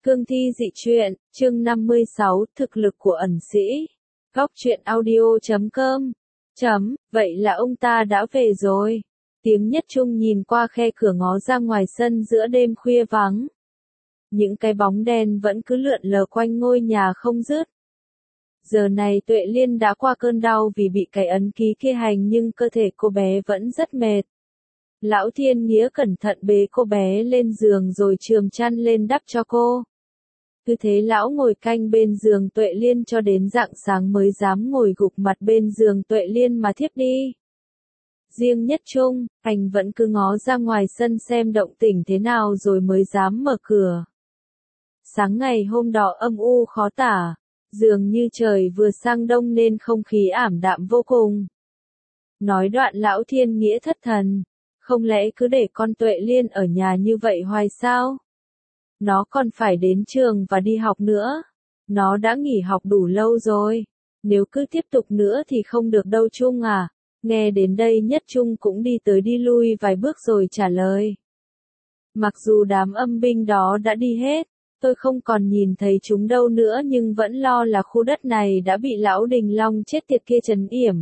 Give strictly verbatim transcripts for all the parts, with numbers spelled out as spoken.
Cương thi dị truyện, chương năm mươi sáu, thực lực của ẩn sĩ. Góc truyện audio chấm com. Chấm, vậy là ông ta đã về rồi. Tiếng Nhất Trung nhìn qua khe cửa ngó ra ngoài sân giữa đêm khuya vắng. Những cái bóng đen vẫn cứ lượn lờ quanh ngôi nhà không dứt. Giờ này Tuệ Liên đã qua cơn đau vì bị cái ấn ký kia hành nhưng cơ thể cô bé vẫn rất mệt. Lão Thiên Nghĩa cẩn thận bế cô bé lên giường rồi chườm chăn lên đắp cho cô. Cứ thế lão ngồi canh bên giường Tuệ Liên cho đến rạng sáng mới dám ngồi gục mặt bên giường Tuệ Liên mà thiếp đi. Riêng Nhất Trung, anh vẫn cứ ngó ra ngoài sân xem động tĩnh thế nào rồi mới dám mở cửa. Sáng ngày hôm đó âm u khó tả, dường như trời vừa sang đông nên không khí ảm đạm vô cùng. Nói đoạn lão Thiên Nghĩa thất thần, không lẽ cứ để con Tuệ Liên ở nhà như vậy hoài sao? Nó còn phải đến trường và đi học nữa. Nó đã nghỉ học đủ lâu rồi. Nếu cứ tiếp tục nữa thì không được đâu Trung à. Nghe đến đây Nhất Trung cũng đi tới đi lui vài bước rồi trả lời. Mặc dù đám âm binh đó đã đi hết, tôi không còn nhìn thấy chúng đâu nữa nhưng vẫn lo là khu đất này đã bị lão Đình Long chết tiệt kia trấn yểm.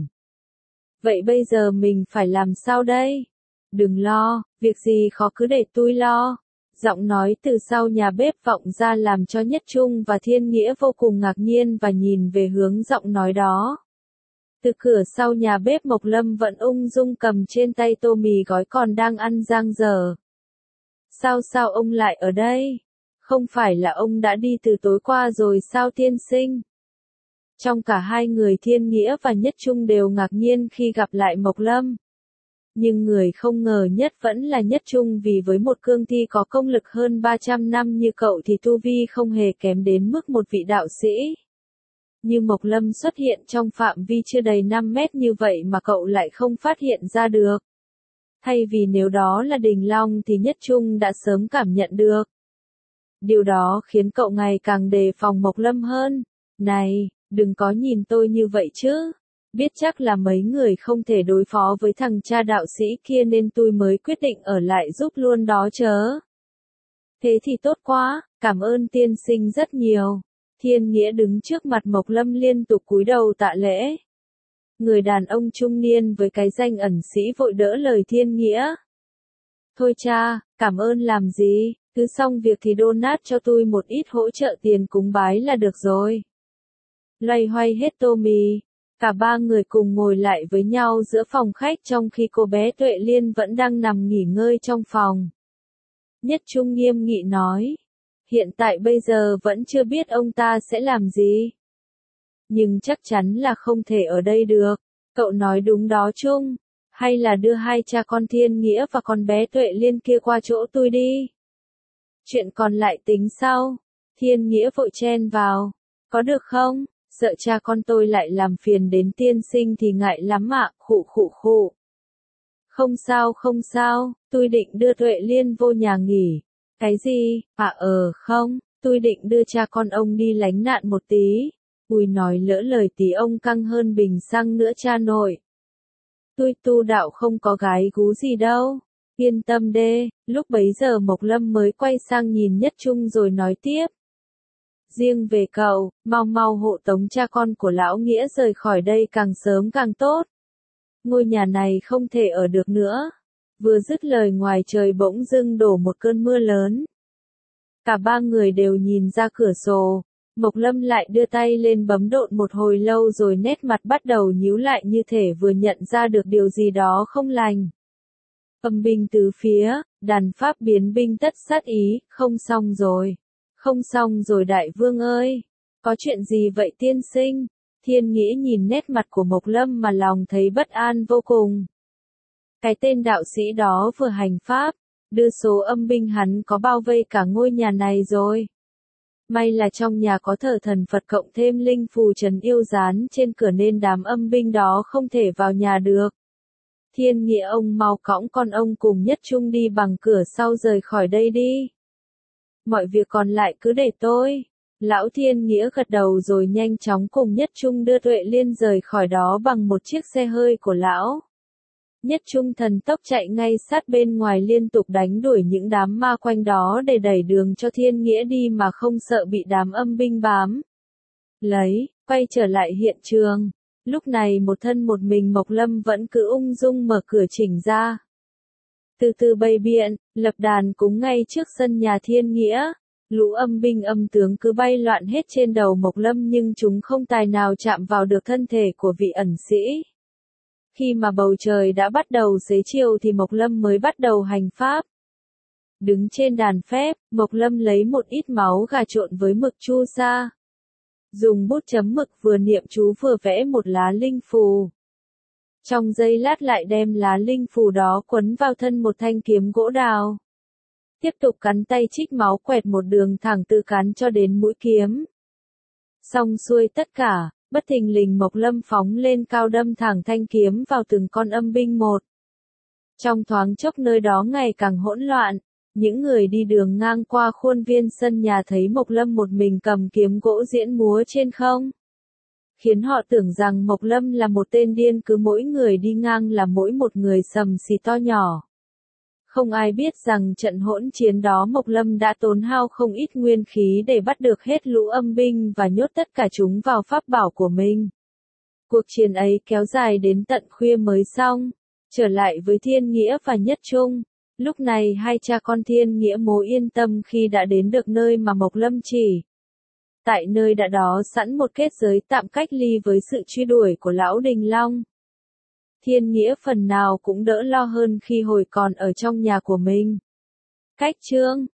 Vậy bây giờ mình phải làm sao đây? Đừng lo, việc gì khó cứ để tôi lo. Giọng nói từ sau nhà bếp vọng ra làm cho Nhất Trung và Thiên Nghĩa vô cùng ngạc nhiên và nhìn về hướng giọng nói đó. Từ cửa sau nhà bếp Mộc Lâm vẫn ung dung cầm trên tay tô mì gói còn đang ăn giang dở. Sao sao ông lại ở đây? Không phải là ông đã đi từ tối qua rồi sao tiên sinh? Trong cả hai người Thiên Nghĩa và Nhất Trung đều ngạc nhiên khi gặp lại Mộc Lâm. Nhưng người không ngờ nhất vẫn là Nhất Trung vì với một cương thi có công lực hơn ba trăm năm như cậu thì tu vi không hề kém đến mức một vị đạo sĩ. Như Mộc Lâm xuất hiện trong phạm vi chưa đầy năm mét như vậy mà cậu lại không phát hiện ra được. Thay vì nếu đó là Đình Long thì Nhất Trung đã sớm cảm nhận được. Điều đó khiến cậu ngày càng đề phòng Mộc Lâm hơn. Này, đừng có nhìn tôi như vậy chứ. Biết chắc là mấy người không thể đối phó với thằng cha đạo sĩ kia nên tôi mới quyết định ở lại giúp luôn đó chớ. Thế thì tốt quá, cảm ơn tiên sinh rất nhiều. Thiên Nghĩa đứng trước mặt Mộc Lâm liên tục cúi đầu tạ lễ. Người đàn ông trung niên với cái danh ẩn sĩ vội đỡ lời Thiên Nghĩa. Thôi cha, cảm ơn làm gì, cứ xong việc thì donate cho tôi một ít hỗ trợ tiền cúng bái là được rồi. Loay hoay hết tô mì. Cả ba người cùng ngồi lại với nhau giữa phòng khách trong khi cô bé Tuệ Liên vẫn đang nằm nghỉ ngơi trong phòng. Nhất Trung nghiêm nghị nói. Hiện tại bây giờ vẫn chưa biết ông ta sẽ làm gì. Nhưng chắc chắn là không thể ở đây được. Cậu nói đúng đó Trung. Hay là đưa hai cha con Thiên Nghĩa và con bé Tuệ Liên kia qua chỗ tôi đi. Chuyện còn lại tính sau. Thiên Nghĩa vội chen vào. Có được không? Sợ cha con tôi lại làm phiền đến tiên sinh thì ngại lắm ạ, khụ khụ khụ. Không sao không sao, tôi định đưa Tuệ Liên vô nhà nghỉ. Cái gì? À ờ không, tôi định đưa cha con ông đi lánh nạn một tí. Ui nói lỡ lời tí ông căng hơn bình xăng nữa cha nội. Tôi tu đạo không có gái gú gì đâu. Yên tâm đê, lúc bấy giờ Mộc Lâm mới quay sang nhìn Nhất Trung rồi nói tiếp. Riêng về cậu, mau mau hộ tống cha con của lão Nghĩa rời khỏi đây càng sớm càng tốt. Ngôi nhà này không thể ở được nữa. Vừa dứt lời ngoài trời bỗng dưng đổ một cơn mưa lớn. Cả ba người đều nhìn ra cửa sổ. Mộc Lâm lại đưa tay lên bấm độn một hồi lâu rồi nét mặt bắt đầu nhíu lại như thể vừa nhận ra được điều gì đó không lành. Âm binh tứ phía, đàn pháp biến binh tất sát ý, không xong rồi. Không xong rồi đại vương ơi. Có chuyện gì vậy tiên sinh? Thiên Nghĩa nhìn nét mặt của Mộc Lâm mà lòng thấy bất an vô cùng. Cái tên đạo sĩ đó vừa hành pháp, đưa số âm binh hắn có bao vây cả ngôi nhà này rồi. May là trong nhà có thờ thần Phật cộng thêm linh phù trấn yêu dán trên cửa nên đám âm binh đó không thể vào nhà được. Thiên Nghĩa ông mau cõng con ông cùng Nhất Trung đi bằng cửa sau rời khỏi đây đi. Mọi việc còn lại cứ để tôi. Lão Thiên Nghĩa gật đầu rồi nhanh chóng cùng Nhất Trung đưa Tuệ Liên rời khỏi đó bằng một chiếc xe hơi của lão. Nhất Trung thần tốc chạy ngay sát bên ngoài liên tục đánh đuổi những đám ma quanh đó để đẩy đường cho Thiên Nghĩa đi mà không sợ bị đám âm binh bám lấy, quay trở lại hiện trường. Lúc này một thân một mình Mộc Lâm vẫn cứ ung dung mở cửa chỉnh ra. Từ từ bày biện, lập đàn cúng ngay trước sân nhà Thiên Nghĩa. Lũ âm binh âm tướng cứ bay loạn hết trên đầu Mộc Lâm nhưng chúng không tài nào chạm vào được thân thể của vị ẩn sĩ. Khi mà bầu trời đã bắt đầu xế chiều thì Mộc Lâm mới bắt đầu hành pháp. Đứng trên đàn phép, Mộc Lâm lấy một ít máu gà trộn với mực chu sa. Dùng bút chấm mực vừa niệm chú vừa vẽ một lá linh phù. Trong giây lát lại đem lá linh phù đó quấn vào thân một thanh kiếm gỗ đào. Tiếp tục cắn tay trích máu quẹt một đường thẳng từ cán cho đến mũi kiếm. Xong xuôi tất cả, bất thình lình Mộc Lâm phóng lên cao đâm thẳng thanh kiếm vào từng con âm binh một. Trong thoáng chốc nơi đó ngày càng hỗn loạn, những người đi đường ngang qua khuôn viên sân nhà thấy Mộc Lâm một mình cầm kiếm gỗ diễn múa trên không. Khiến họ tưởng rằng Mộc Lâm là một tên điên, cứ mỗi người đi ngang là mỗi một người sầm xì to nhỏ. Không ai biết rằng trận hỗn chiến đó Mộc Lâm đã tốn hao không ít nguyên khí để bắt được hết lũ âm binh và nhốt tất cả chúng vào pháp bảo của mình. Cuộc chiến ấy kéo dài đến tận khuya mới xong. Trở lại với Thiên Nghĩa và Nhất Trung. Lúc này hai cha con Thiên Nghĩa mố yên tâm khi đã đến được nơi mà Mộc Lâm chỉ. Tại nơi đã đó sẵn một kết giới tạm cách ly với sự truy đuổi của Lão Đình Long. Thiên Nghĩa phần nào cũng đỡ lo hơn khi hồi còn ở trong nhà của mình. Cách chương